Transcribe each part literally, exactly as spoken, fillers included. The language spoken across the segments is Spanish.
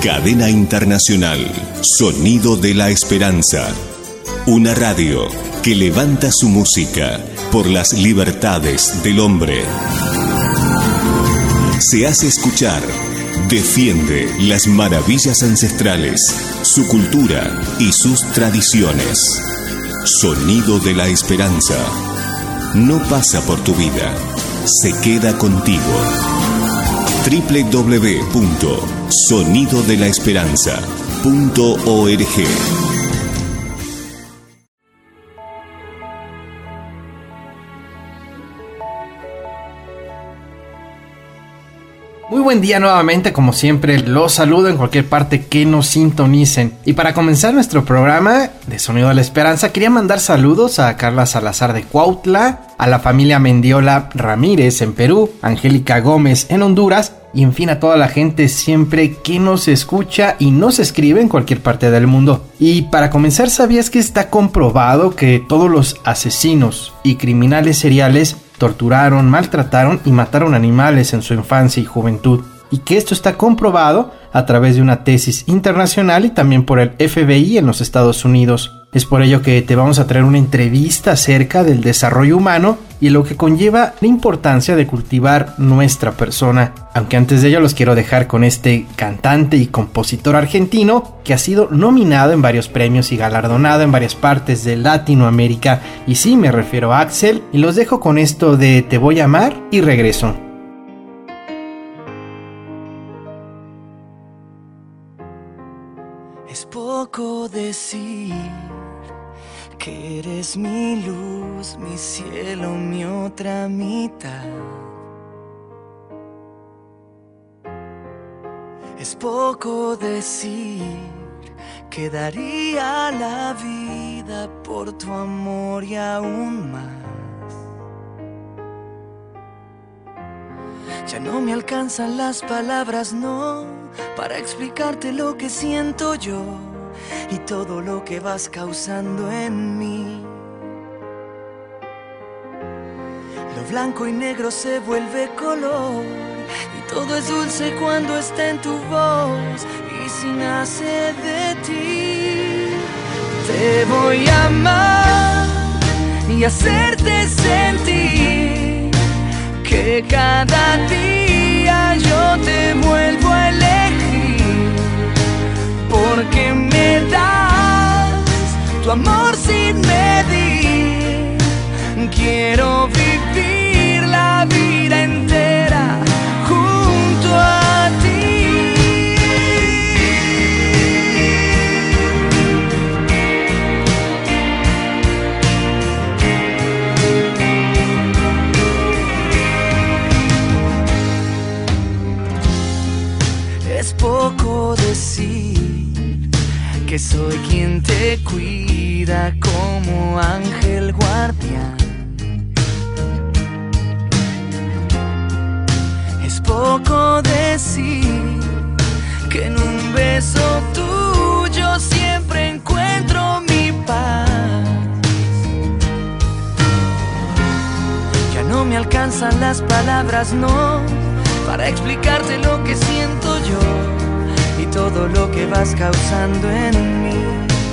Cadena Internacional, Sonido de la Esperanza. Una radio que levanta su música por las libertades del hombre. Se hace escuchar, defiende las maravillas ancestrales, su cultura y sus tradiciones. Sonido de la Esperanza. No pasa por tu vida, se queda contigo. doble u doble u doble u punto sonido de la esperanza punto org. Muy buen día nuevamente, como siempre, los saludo en cualquier parte que nos sintonicen. Y para comenzar nuestro programa de Sonido de la Esperanza, quería mandar saludos a Carla Salazar de Cuautla, a la familia Mendiola Ramírez en Perú, Angélica Gómez en Honduras, y en fin a toda la gente siempre que nos escucha y nos escribe en cualquier parte del mundo. Y para comenzar, ¿sabías que está comprobado que todos los asesinos y criminales seriales torturaron, maltrataron y mataron animales en su infancia y juventud? Y que esto está comprobado a través de una tesis internacional y también por el F B I en los Estados Unidos. Es por ello que te vamos a traer una entrevista acerca del desarrollo humano y lo que conlleva la importancia de cultivar nuestra persona. Aunque antes de ello los quiero dejar con este cantante y compositor argentino que ha sido nominado en varios premios y galardonado en varias partes de Latinoamérica. Y sí, me refiero a Axel, y los dejo con esto de Te voy a amar y regreso. Es poco decir que eres mi luz, mi cielo, mi otra mitad. Es poco decir que daría la vida por tu amor y aún más. Ya no me alcanzan las palabras, no, para explicarte lo que siento yo y todo lo que vas causando en mí. Lo blanco y negro se vuelve color y todo es dulce cuando está en tu voz y si nace de ti. Te voy a amar y hacerte sentir que cada día yo te vuelvo a elegir, porque me das tu amor sin medir. Quiero vivir la vida entera junto a ti. Es poco decir que soy quien te cuida como ángel guardián. Es poco decir que en un beso tuyo siempre encuentro mi paz. Ya no me alcanzan las palabras, no, para explicarte lo que siento yo y todo lo que vas causando en mí.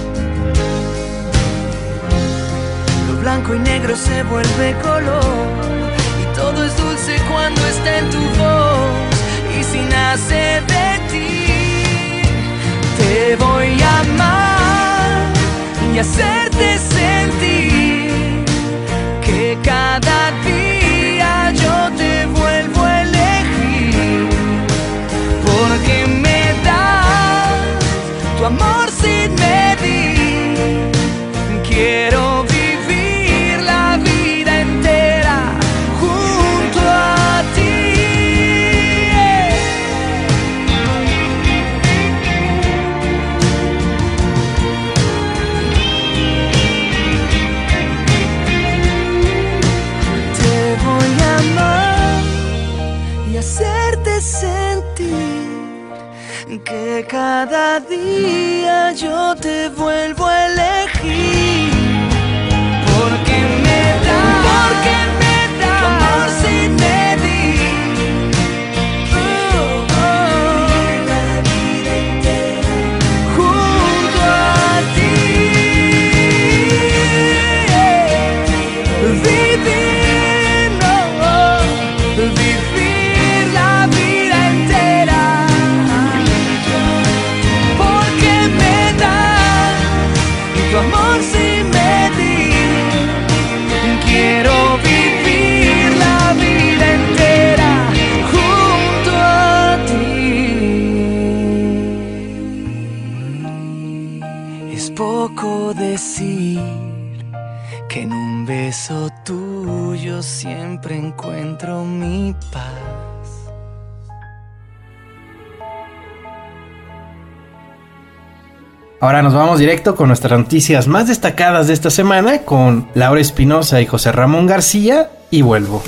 Lo blanco y negro se vuelve color y todo es dulce cuando está en tu voz y si nace de ti. Te voy a amar y hacerte sentir que cada día yo te vuelvo a elegir, porque me das tu amor sin medir. Quiero vivir la vida entera junto a ti. Te voy a amar y hacerte sentir que cada día yo te vuelvo a elegir, porque me das, porque me das tu amor sin medir. Oh, oh, la vida entera. yo siempre encuentro mi paz. Ahora nos vamos directo con nuestras noticias más destacadas de esta semana con Laura Espinosa y José Ramón García, y vuelvo.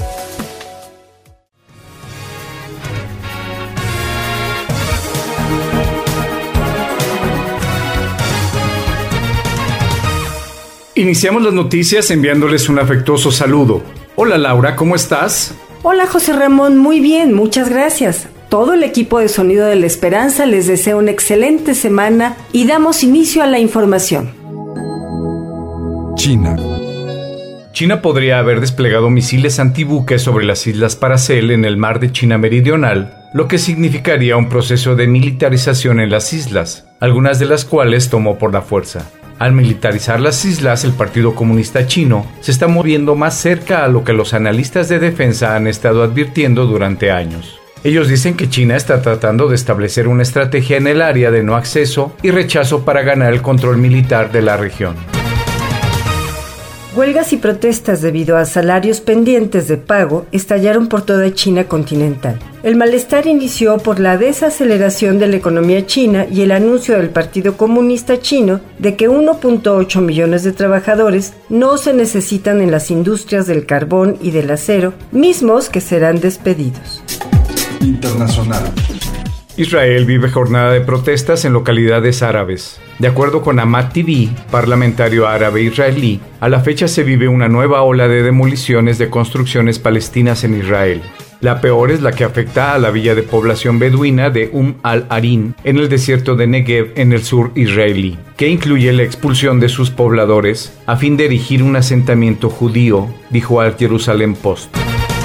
Iniciamos las noticias enviándoles un afectuoso saludo. Hola Laura, ¿cómo estás? Hola José Ramón, muy bien, muchas gracias. Todo el equipo de Sonido de la Esperanza les desea una excelente semana y damos inicio a la información. China. China podría haber desplegado misiles antibuques sobre las islas Paracel en el mar de China Meridional, lo que significaría un proceso de militarización en las islas, algunas de las cuales tomó por la fuerza. Al militarizar las islas, el Partido Comunista Chino se está moviendo más cerca a lo que los analistas de defensa han estado advirtiendo durante años. Ellos dicen que China está tratando de establecer una estrategia en el área de no acceso y rechazo para ganar el control militar de la región. Huelgas y protestas debido a salarios pendientes de pago estallaron por toda China continental. El malestar inició por la desaceleración de la economía china y el anuncio del Partido Comunista Chino de que uno punto ocho millones de trabajadores no se necesitan en las industrias del carbón y del acero, mismos que serán despedidos. Internacional. Israel vive jornada de protestas en localidades árabes. De acuerdo con Ahmad T V, parlamentario árabe israelí, a la fecha se vive una nueva ola de demoliciones de construcciones palestinas en Israel. La peor es la que afecta a la villa de población beduina de Umm al-Arin, en el desierto de Negev, en el sur israelí, que incluye la expulsión de sus pobladores a fin de erigir un asentamiento judío, dijo al Jerusalem Post.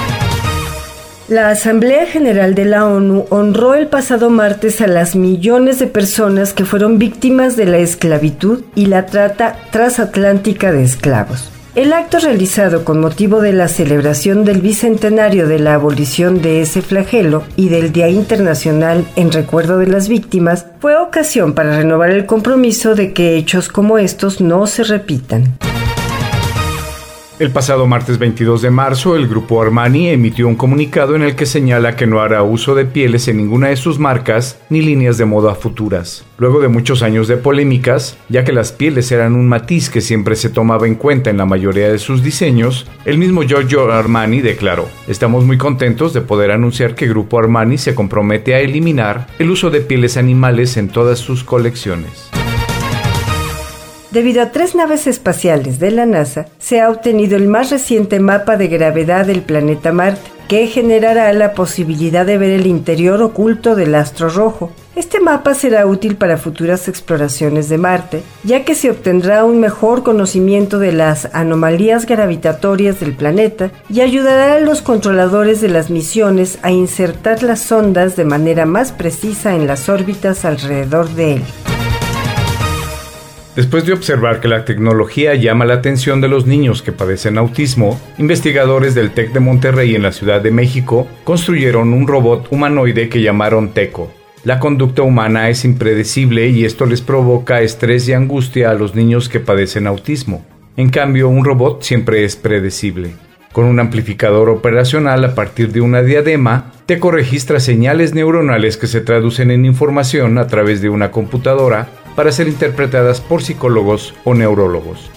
La Asamblea General de la ONU honró el pasado martes a las millones de personas que fueron víctimas de la esclavitud y la trata transatlántica de esclavos. El acto realizado con motivo de la celebración del bicentenario de la abolición de ese flagelo y del Día Internacional en recuerdo de las víctimas fue ocasión para renovar el compromiso de que hechos como estos no se repitan. El pasado martes veintidós de marzo, el grupo Armani emitió un comunicado en el que señala que no hará uso de pieles en ninguna de sus marcas ni líneas de moda futuras. Luego de muchos años de polémicas, ya que las pieles eran un matiz que siempre se tomaba en cuenta en la mayoría de sus diseños, el mismo Giorgio Armani declaró: "Estamos muy contentos de poder anunciar que Grupo Armani se compromete a eliminar el uso de pieles animales en todas sus colecciones". Debido a tres naves espaciales de la NASA, se ha obtenido el más reciente mapa de gravedad del planeta Marte, que generará la posibilidad de ver el interior oculto del astro rojo. Este mapa será útil para futuras exploraciones de Marte, ya que se obtendrá un mejor conocimiento de las anomalías gravitatorias del planeta y ayudará a los controladores de las misiones a insertar las sondas de manera más precisa en las órbitas alrededor de él. Después de observar que la tecnología llama la atención de los niños que padecen autismo, investigadores del TEC de Monterrey en la Ciudad de México construyeron un robot humanoide que llamaron Teco. La conducta humana es impredecible y esto les provoca estrés y angustia a los niños que padecen autismo. En cambio, un robot siempre es predecible. Con un amplificador operacional a partir de una diadema, Teco registra señales neuronales que se traducen en información a través de una computadora para ser interpretadas por psicólogos o neurólogos.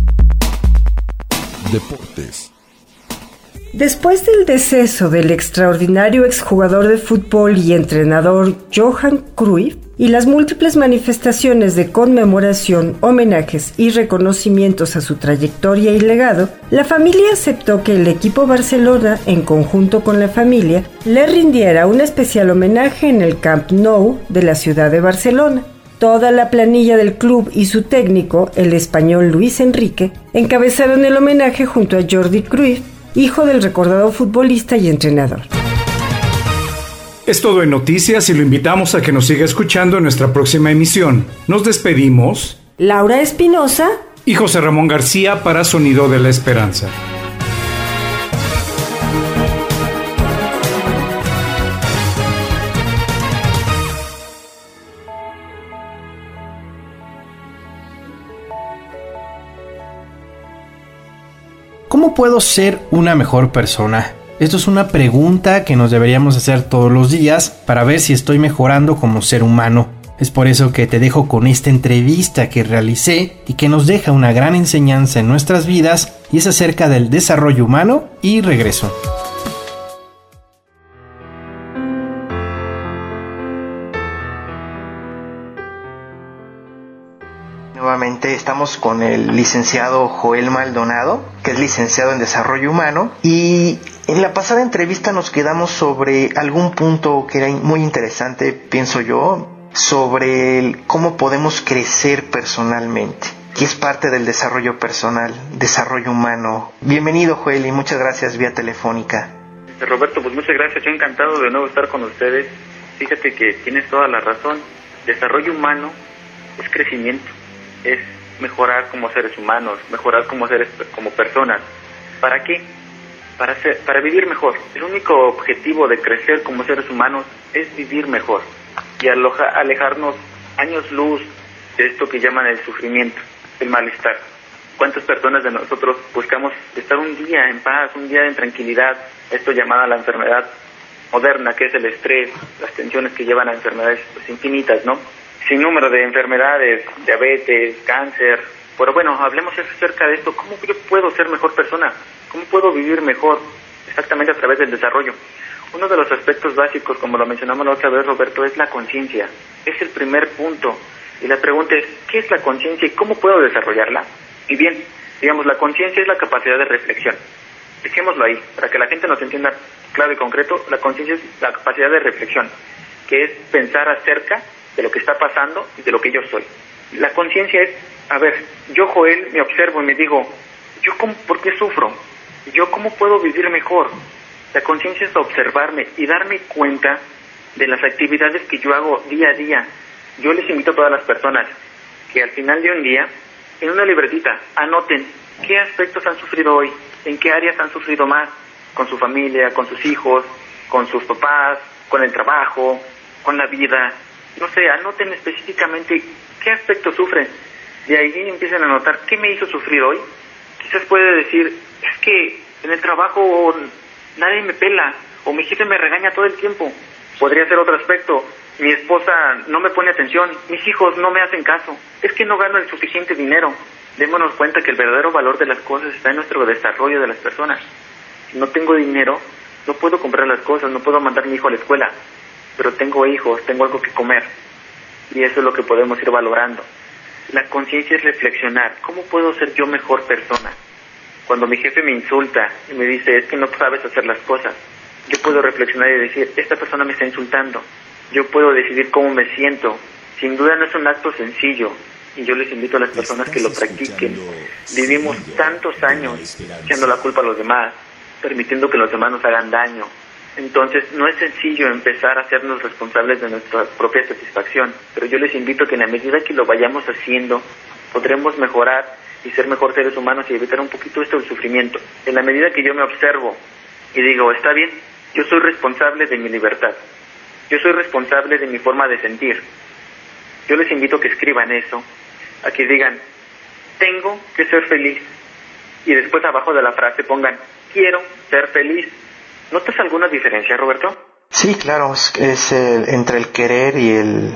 Deportes. Después del deceso del extraordinario exjugador de fútbol y entrenador Johan Cruyff y las múltiples manifestaciones de conmemoración, homenajes y reconocimientos a su trayectoria y legado, la familia aceptó que el equipo Barcelona, en conjunto con la familia, le rindiera un especial homenaje en el Camp Nou de la ciudad de Barcelona. Toda la planilla del club y su técnico, el español Luis Enrique, encabezaron el homenaje junto a Jordi Cruyff, hijo del recordado futbolista y entrenador. Es todo en noticias y lo invitamos a que nos siga escuchando en nuestra próxima emisión. Nos despedimos. Laura Espinosa y José Ramón García para Sonido de la Esperanza. ¿Cómo puedo ser una mejor persona? Esto es una pregunta que nos deberíamos hacer todos los días para ver si estoy mejorando como ser humano. Es por eso que te dejo con esta entrevista que realicé y que nos deja una gran enseñanza en nuestras vidas, y es acerca del desarrollo humano, y regreso. Nuevamente estamos con el licenciado Joel Maldonado, que es licenciado en Desarrollo Humano, y en la pasada entrevista nos quedamos sobre algún punto que era muy interesante, pienso yo, sobre el cómo podemos crecer personalmente, que es parte del desarrollo personal, desarrollo humano. Bienvenido, Joel, y muchas gracias vía telefónica. Roberto, pues muchas gracias, yo encantado de nuevo estar con ustedes. Fíjate que tienes toda la razón, desarrollo humano es crecimiento, es mejorar como seres humanos, mejorar como seres, como personas. ¿Para qué? Para ser, para vivir mejor. El único objetivo de crecer como seres humanos es vivir mejor y aloja, alejarnos años luz de esto que llaman el sufrimiento, el malestar. ¿Cuántas personas de nosotros buscamos estar un día en paz, un día en tranquilidad? Esto llamada la enfermedad moderna, que es el estrés, las tensiones que llevan a enfermedades pues, infinitas, ¿no? Sin número de enfermedades, diabetes, cáncer. Pero bueno, hablemos acerca de esto. ¿Cómo yo puedo ser mejor persona? ¿Cómo puedo vivir mejor? Exactamente a través del desarrollo. Uno de los aspectos básicos, como lo mencionamos la otra vez, Roberto, es la conciencia. Es el primer punto. Y la pregunta es, ¿qué es la conciencia y cómo puedo desarrollarla? Y bien, digamos, la conciencia es la capacidad de reflexión. Dejémoslo ahí, para que la gente nos entienda claro y concreto. La conciencia es la capacidad de reflexión, que es pensar acerca de lo que está pasando y de lo que yo soy. La conciencia es, a ver, yo, Joel, me observo y me digo, ¿yo cómo, por qué sufro? ¿Yo cómo puedo vivir mejor? La conciencia es observarme y darme cuenta de las actividades que yo hago día a día. Yo les invito a todas las personas que al final de un día, en una libretita, anoten qué aspectos han sufrido hoy, en qué áreas han sufrido más, con su familia, con sus hijos, con sus papás, con el trabajo, con la vida. No sé, anoten específicamente qué aspectos sufren. De ahí empiezan a notar qué me hizo sufrir hoy. Quizás puede decir, es que en el trabajo nadie me pela, o mi jefe me regaña todo el tiempo. Podría ser otro aspecto, mi esposa no me pone atención, mis hijos no me hacen caso, es que no gano el suficiente dinero. Démonos cuenta que el verdadero valor de las cosas está en nuestro desarrollo de las personas. Si no tengo dinero, no puedo comprar las cosas, no puedo mandar a mi hijo a la escuela, pero tengo hijos, tengo algo que comer, y eso es lo que podemos ir valorando. La conciencia es reflexionar, ¿cómo puedo ser yo mejor persona? Cuando mi jefe me insulta y me dice, es que no sabes hacer las cosas, yo puedo reflexionar y decir, esta persona me está insultando. Yo puedo decidir cómo me siento. Sin duda no es un acto sencillo, y yo les invito a las personas que lo practiquen. Vivimos tantos años echando la culpa a los demás, permitiendo que los demás nos hagan daño. Entonces no es sencillo empezar a hacernos responsables de nuestra propia satisfacción, pero yo les invito a que en la medida que lo vayamos haciendo, podremos mejorar y ser mejor seres humanos y evitar un poquito esto del sufrimiento. En la medida que yo me observo y digo, está bien, yo soy responsable de mi libertad, yo soy responsable de mi forma de sentir. Yo les invito a que escriban eso, a que digan, tengo que ser feliz, y después abajo de la frase pongan, quiero ser feliz. ¿Notas alguna diferencia, Roberto? Sí, claro, es, es el, entre el querer y el,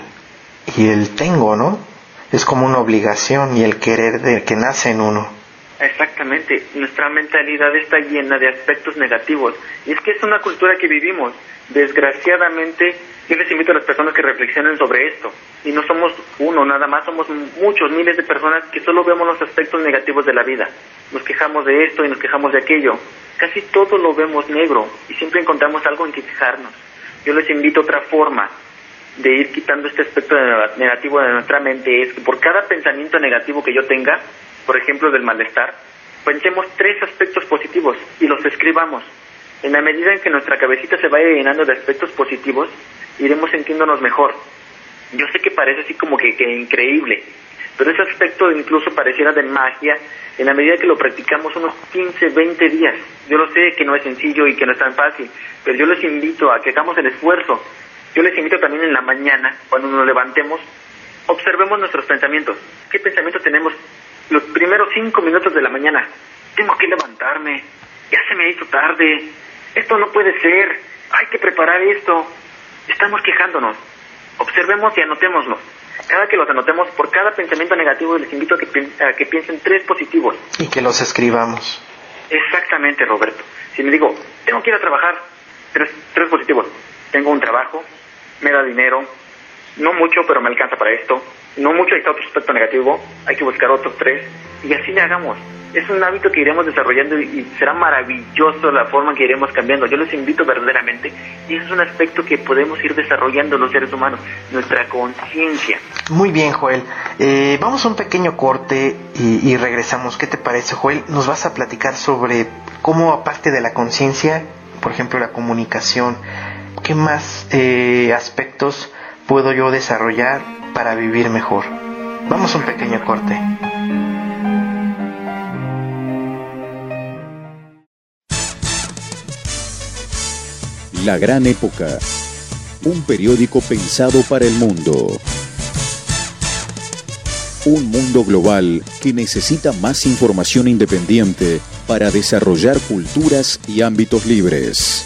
y el tengo, ¿no? Es como una obligación y el querer de que nace en uno. Exactamente, nuestra mentalidad está llena de aspectos negativos, y es que es una cultura que vivimos. Desgraciadamente, yo les invito a las personas que reflexionen sobre esto, y no somos uno nada más, somos muchos, miles de personas que solo vemos los aspectos negativos de la vida. Nos quejamos de esto y nos quejamos de aquello, casi todo lo vemos negro, y siempre encontramos algo en que quejarnos. Yo les invito a otra forma de ir quitando este aspecto negativo de nuestra mente, es que por cada pensamiento negativo que yo tenga, por ejemplo del malestar, pensemos tres aspectos positivos y los escribamos. En la medida en que nuestra cabecita se vaya llenando de aspectos positivos, iremos sintiéndonos mejor. Yo sé que parece así como que, que increíble, pero ese aspecto incluso pareciera de magia en la medida que lo practicamos unos quince, veinte días. Yo lo sé que no es sencillo y que no es tan fácil, pero yo les invito a que hagamos el esfuerzo. Yo les invito también en la mañana, cuando nos levantemos, observemos nuestros pensamientos. ¿Qué pensamientos tenemos los primeros cinco minutos de la mañana? tengo que levantarme, ya se me hizo tarde, esto no puede ser, hay que preparar esto. Estamos quejándonos. Observemos y anotémoslo. Cada que los anotemos, por cada pensamiento negativo, les invito a que, a que piensen tres positivos. Y que los escribamos. Exactamente, Roberto. Si me digo, tengo que ir a trabajar, tres, tres positivos. Tengo un trabajo, me da dinero, no mucho, pero me alcanza para esto. No mucho, ahí está otro aspecto negativo, hay que buscar otros tres, y así le hagamos. Es un hábito que iremos desarrollando y, y será maravilloso la forma en que iremos cambiando. Yo les invito verdaderamente, y ese es un aspecto que podemos ir desarrollando los seres humanos, nuestra conciencia. Muy bien, Joel. Eh, vamos a un pequeño corte y, y regresamos. ¿Qué te parece, Joel? Nos vas a platicar sobre cómo, aparte de la conciencia, por ejemplo, la comunicación, ¿qué más eh, aspectos puedo yo desarrollar para vivir mejor? Vamos a un pequeño corte. La Gran Época, un periódico pensado para el mundo. Un mundo global que necesita más información independiente para desarrollar culturas y ámbitos libres.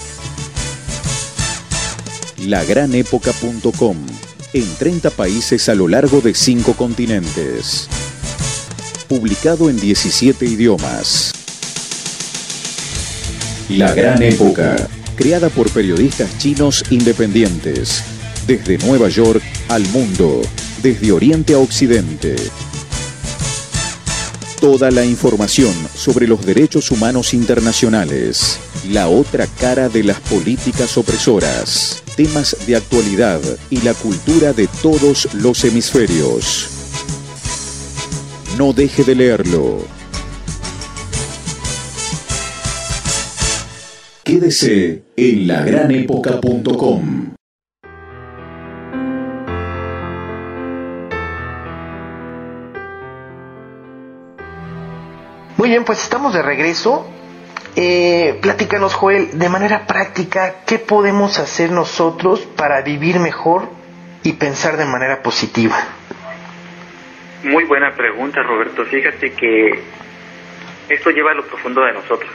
la gran época punto com, en treinta países a lo largo de cinco continentes. Publicado en diecisiete idiomas. La Gran Época, creada por periodistas chinos independientes, desde Nueva York al mundo, desde Oriente a Occidente. Toda la información sobre los derechos humanos internacionales, la otra cara de las políticas opresoras, temas de actualidad y la cultura de todos los hemisferios. No deje de leerlo. Quédese en la gran época punto com. Muy bien, pues estamos de regreso. Eh, platícanos, Joel, de manera práctica, ¿qué podemos hacer nosotros para vivir mejor y pensar de manera positiva? Muy buena pregunta, Roberto. Fíjate que esto lleva a lo profundo de nosotros.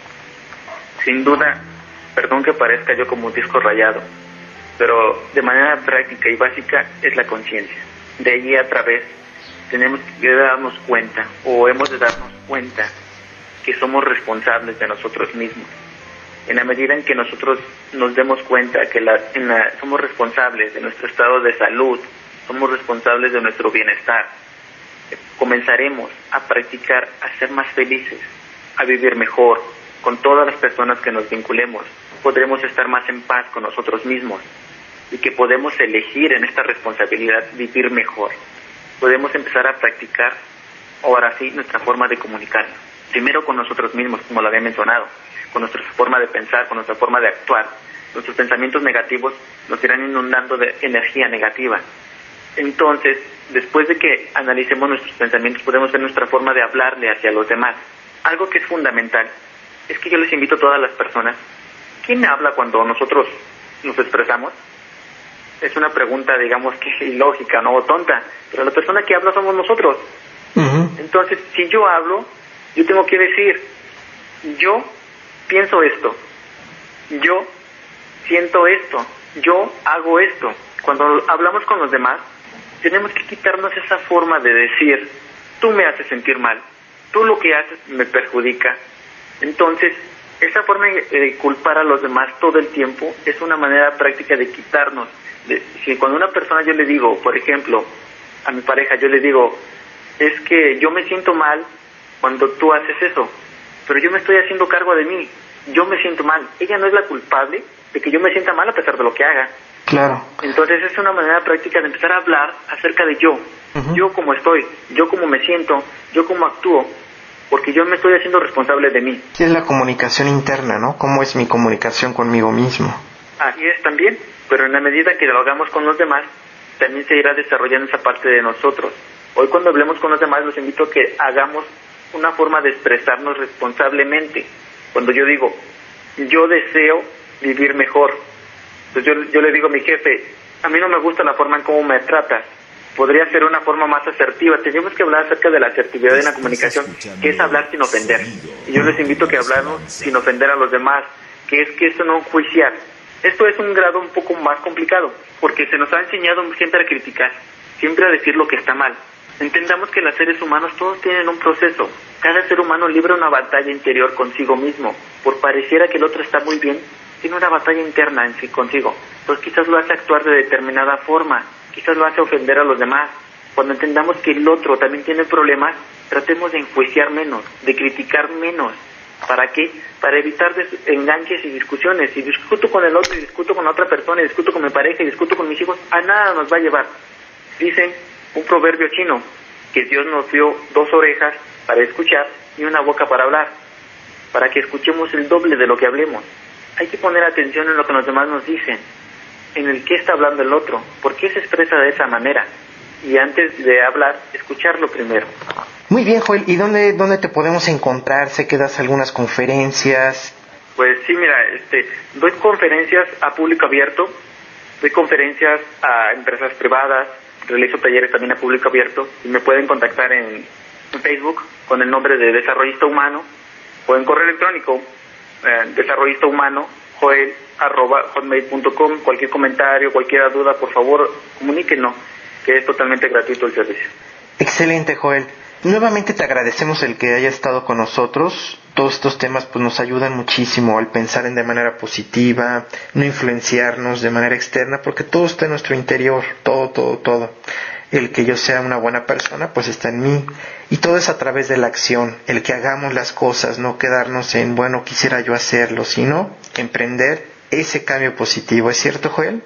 Sin duda, perdón que parezca yo como un disco rayado, pero de manera práctica y básica es la conciencia. De allí a través tenemos que darnos cuenta, o hemos de darnos cuenta, que somos responsables de nosotros mismos. En la medida en que nosotros nos demos cuenta que la, en la, somos responsables de nuestro estado de salud, somos responsables de nuestro bienestar, comenzaremos a practicar, a ser más felices, a vivir mejor. Con todas las personas que nos vinculemos, podremos estar más en paz con nosotros mismos y que podemos elegir en esta responsabilidad vivir mejor. Podemos empezar a practicar, ahora sí, nuestra forma de comunicarnos. Primero con nosotros mismos, como lo había mencionado, con nuestra forma de pensar, con nuestra forma de actuar. Nuestros pensamientos negativos nos irán inundando de energía negativa. Entonces, después de que analicemos nuestros pensamientos, podemos ver nuestra forma de hablarle hacia los demás. Algo que es fundamental es que yo les invito a todas las personas, ¿quién habla cuando nosotros nos expresamos? Es una pregunta, digamos, que ilógica, ¿no? O tonta, pero la persona que habla somos nosotros. Uh-huh. Entonces, si yo hablo, yo tengo que decir, yo pienso esto, yo siento esto, yo hago esto. Cuando hablamos con los demás, tenemos que quitarnos esa forma de decir, tú me haces sentir mal, tú lo que haces me perjudica. Entonces, esa forma de culpar a los demás todo el tiempo es una manera práctica de quitarnos. De, si cuando a una persona yo le digo, por ejemplo, a mi pareja, yo le digo, es que yo me siento mal cuando tú haces eso, pero yo me estoy haciendo cargo de mí, yo me siento mal. Ella no es la culpable de que yo me sienta mal a pesar de lo que haga. Claro. Entonces es una manera práctica de empezar a hablar acerca de yo, uh-huh. yo como estoy, yo como me siento, yo como actúo, porque yo me estoy haciendo responsable de mí. Sí, es la comunicación interna, ¿no? ¿Cómo es mi comunicación conmigo mismo? Así es también, pero en la medida que lo hagamos con los demás, también se irá desarrollando esa parte de nosotros. Hoy cuando hablemos con los demás, los invito a que hagamos una forma de expresarnos responsablemente. Cuando yo digo, yo deseo vivir mejor, pues yo, yo le digo a mi jefe, a mí no me gusta la forma en cómo me tratas, podría ser una forma más asertiva. Tenemos que hablar acerca de la asertividad en la comunicación, que es hablar sin ofender. Y yo les invito a que hablamos sin ofender a los demás, que es que esto no enjuiciar. Esto es un grado un poco más complicado, porque se nos ha enseñado siempre a criticar, siempre a decir lo que está mal. Entendamos que los seres humanos todos tienen un proceso. Cada ser humano libra una batalla interior consigo mismo. Por pareciera que el otro está muy bien, tiene una batalla interna en sí consigo. Entonces quizás lo hace actuar de determinada forma, quizás lo hace ofender a los demás. Cuando entendamos que el otro también tiene problemas, tratemos de enjuiciar menos, de criticar menos. ¿Para qué? Para evitar enganches y discusiones. Si discuto con el otro y discuto con otra persona y discuto con mi pareja y discuto con mis hijos, a nada nos va a llevar. Dicen un proverbio chino, que Dios nos dio dos orejas para escuchar y una boca para hablar, para que escuchemos el doble de lo que hablemos. Hay que poner atención en lo que los demás nos dicen, en el qué está hablando el otro, por qué se expresa de esa manera, y antes de hablar, escucharlo primero. Muy bien, Joel, ¿y dónde, dónde te podemos encontrar? Sé que das algunas conferencias. Pues sí, mira, este, doy conferencias a público abierto, doy conferencias a empresas privadas, realizo talleres también a público abierto, y me pueden contactar en, en Facebook con el nombre de Desarrollista Humano, o en correo electrónico, eh, desarrollista humano, joel, arroba, hotmail punto com. Cualquier comentario, cualquier duda, por favor, comuníquenos, que es totalmente gratuito el servicio. Excelente, Joel. Nuevamente te agradecemos el que haya estado con nosotros. Todos estos temas pues nos ayudan muchísimo al pensar en de manera positiva, no influenciarnos de manera externa, porque todo está en nuestro interior, todo, todo, todo. El que yo sea una buena persona pues está en mí, y todo es a través de la acción, el que hagamos las cosas, no quedarnos en bueno, quisiera yo hacerlo, sino emprender ese cambio positivo. ¿Es cierto, Joel?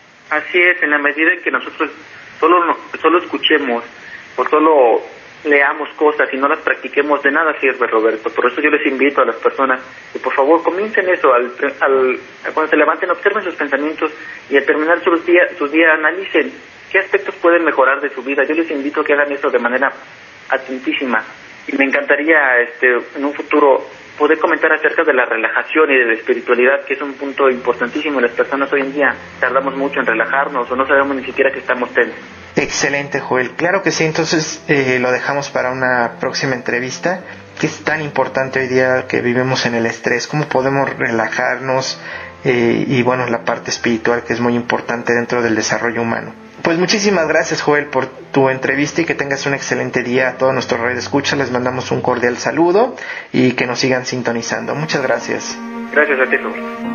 Así es, en la medida en que nosotros solo, solo escuchemos o solo leamos cosas y no las practiquemos, de nada sirve, Roberto. Por eso yo les invito a las personas que por favor comiencen eso, al, al, cuando se levanten, observen sus pensamientos, y al terminar sus días, sus días analicen qué aspectos pueden mejorar de su vida. Yo les invito a que hagan eso de manera atentísima, y me encantaría este, en un futuro poder comentar acerca de la relajación y de la espiritualidad, que es un punto importantísimo. Las personas hoy en día tardamos mucho en relajarnos, o no sabemos ni siquiera que estamos tensos. Excelente, Joel. Claro que sí, entonces eh, lo dejamos para una próxima entrevista, que es tan importante hoy día que vivimos en el estrés, cómo podemos relajarnos, eh, y bueno, la parte espiritual, que es muy importante dentro del desarrollo humano. Pues muchísimas gracias, Joel, por tu entrevista, y que tengas un excelente día. A todos nuestros radioescuchas les mandamos un cordial saludo, y que nos sigan sintonizando. Muchas gracias. Gracias a ti, Roberto.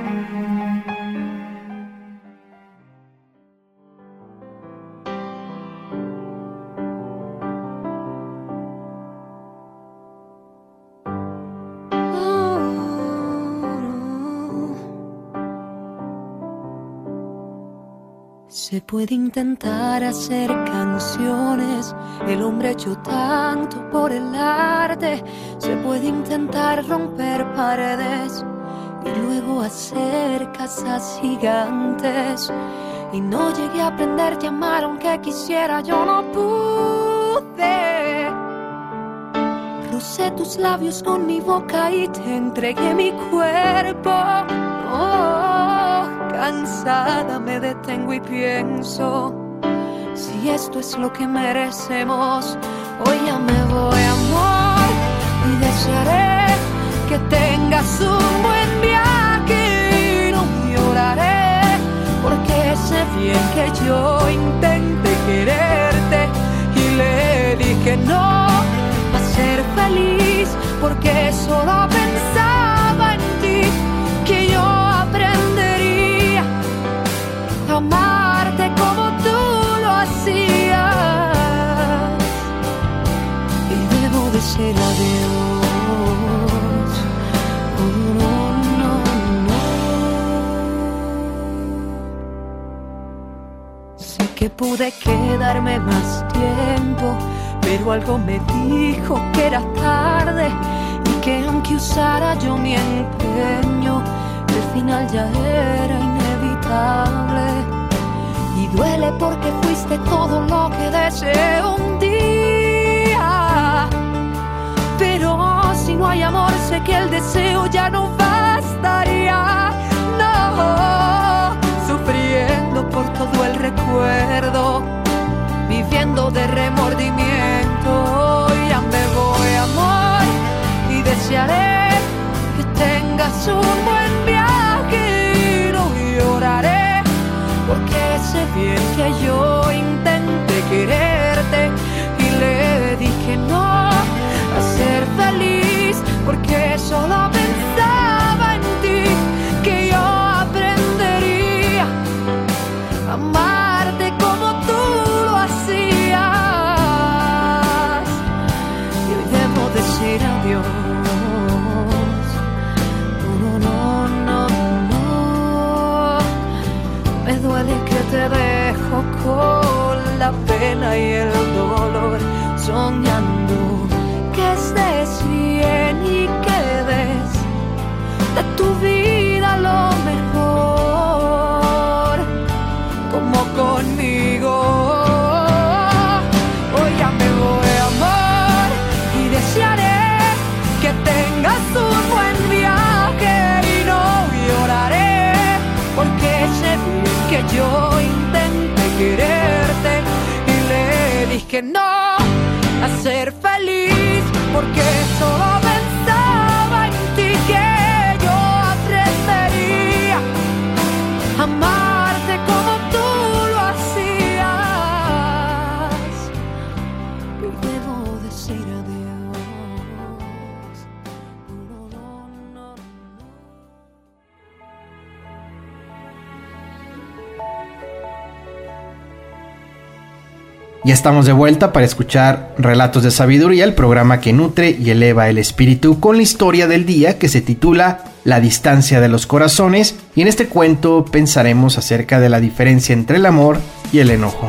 Se puede intentar hacer canciones, el hombre ha hecho tanto por el arte. Se puede intentar romper paredes y luego hacer casas gigantes. Y no llegué a aprender a amar aunque quisiera, yo no pude. Rocé tus labios con mi boca y te entregué mi cuerpo. Oh, cansada me detengo y pienso, si esto es lo que merecemos, hoy ya me voy, amor, y desearé que tengas un buen viaje y no lloraré, porque sé bien que yo intenté quererte y le dije no a ser feliz, porque solo pensaba en ti, que yo aprendería a amarte como tú lo hacías, y debo decir adiós. Oh, no, no, no. Sé que pude quedarme más tiempo, pero algo me dijo que era tarde y que aunque usara yo mi empeño, el final ya era inevitable. Y duele porque fuiste todo lo que deseé un día, pero si no hay amor sé que el deseo ya no bastaría. No, sufriendo por todo el recuerdo parece bien que yo intenté quererte y le dije no a ser feliz, porque solo pensaba en ti, que yo aprendería a amarte como tú lo hacías. Y hoy debo decir adiós. No, no, no, no, no. Me duele que te dejo con la pena y el dolor, soñando que estés bien y que des de tu vida lo mejor, como conmigo. Hoy ya me voy, amor, y desearé que tengas un buen viaje y no lloraré, porque sé que yo intenté quererte y le dije no a ser feliz, porque solo pensaba en ti, que yo aprendería a amarte como tú lo hacías. Yo debo decir adiós. No, no, no, no. Ya estamos de vuelta para escuchar Relatos de Sabiduría, el programa que nutre y eleva el espíritu, con la historia del día que se titula La distancia de los corazones, y en este cuento pensaremos acerca de la diferencia entre el amor y el enojo.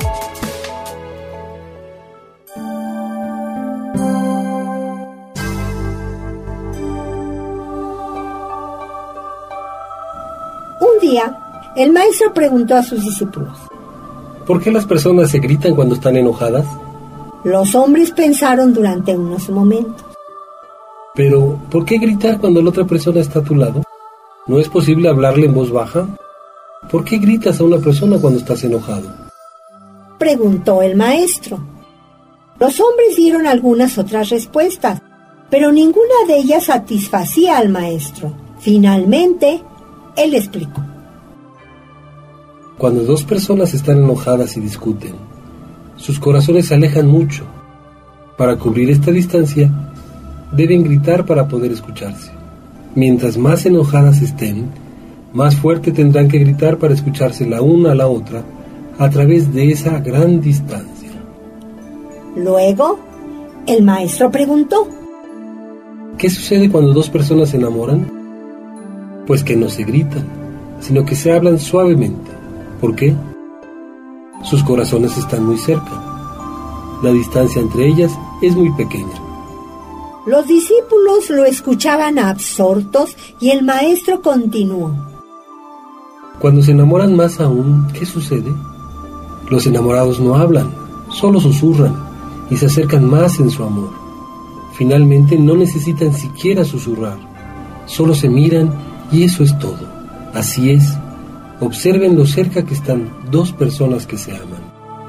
Un día, el maestro preguntó a sus discípulos: ¿por qué las personas se gritan cuando están enojadas? Los hombres pensaron durante unos momentos. Pero, ¿por qué gritar cuando la otra persona está a tu lado? ¿No es posible hablarle en voz baja? ¿Por qué gritas a una persona cuando estás enojado? Preguntó el maestro. Los hombres dieron algunas otras respuestas, pero ninguna de ellas satisfacía al maestro. Finalmente, él explicó: cuando dos personas están enojadas y discuten, sus corazones se alejan mucho. Para cubrir esta distancia, deben gritar para poder escucharse. Mientras más enojadas estén, más fuerte tendrán que gritar para escucharse la una a la otra a través de esa gran distancia. Luego, el maestro preguntó: ¿qué sucede cuando dos personas se enamoran? Pues que no se gritan, sino que se hablan suavemente. ¿Por qué? Sus corazones están muy cerca. La distancia entre ellas es muy pequeña. Los discípulos lo escuchaban absortos y el maestro continuó: cuando se enamoran más aún, ¿qué sucede? Los enamorados no hablan, solo susurran y se acercan más en su amor. Finalmente no necesitan siquiera susurrar, solo se miran y eso es todo. Así es. Observen lo cerca que están dos personas que se aman.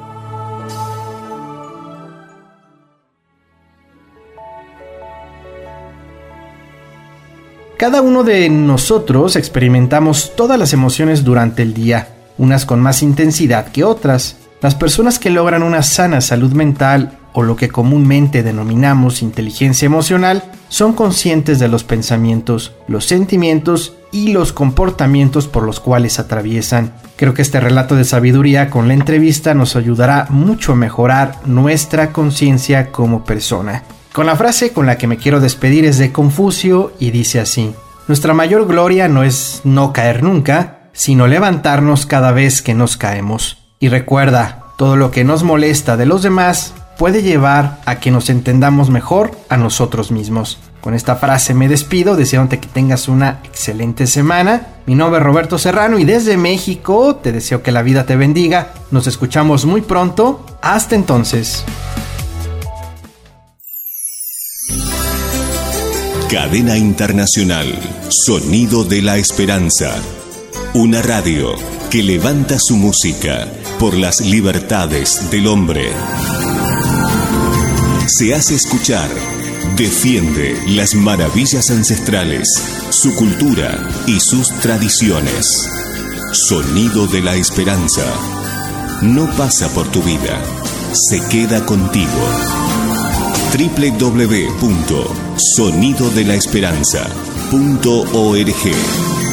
Cada uno de nosotros experimentamos todas las emociones durante el día, unas con más intensidad que otras. Las personas que logran una sana salud mental, o lo que comúnmente denominamos inteligencia emocional, son conscientes de los pensamientos, los sentimientos y los comportamientos por los cuales atraviesan. Creo que este relato de sabiduría con la entrevista nos ayudará mucho a mejorar nuestra conciencia como persona. Con la frase con la que me quiero despedir es de Confucio y dice así: nuestra mayor gloria no es no caer nunca, sino levantarnos cada vez que nos caemos. Y recuerda, todo lo que nos molesta de los demás puede llevar a que nos entendamos mejor a nosotros mismos. Con esta frase me despido, deseándote que tengas una excelente semana. Mi nombre es Roberto Serrano y desde México te deseo que la vida te bendiga. Nos escuchamos muy pronto. Hasta entonces. Cadena Internacional, Sonido de la Esperanza. Una radio que levanta su música por las libertades del hombre. Se hace escuchar, defiende las maravillas ancestrales, su cultura y sus tradiciones. Sonido de la Esperanza. no pasa por tu vida, se queda contigo. doble u doble u doble u punto sonido de la esperanza punto org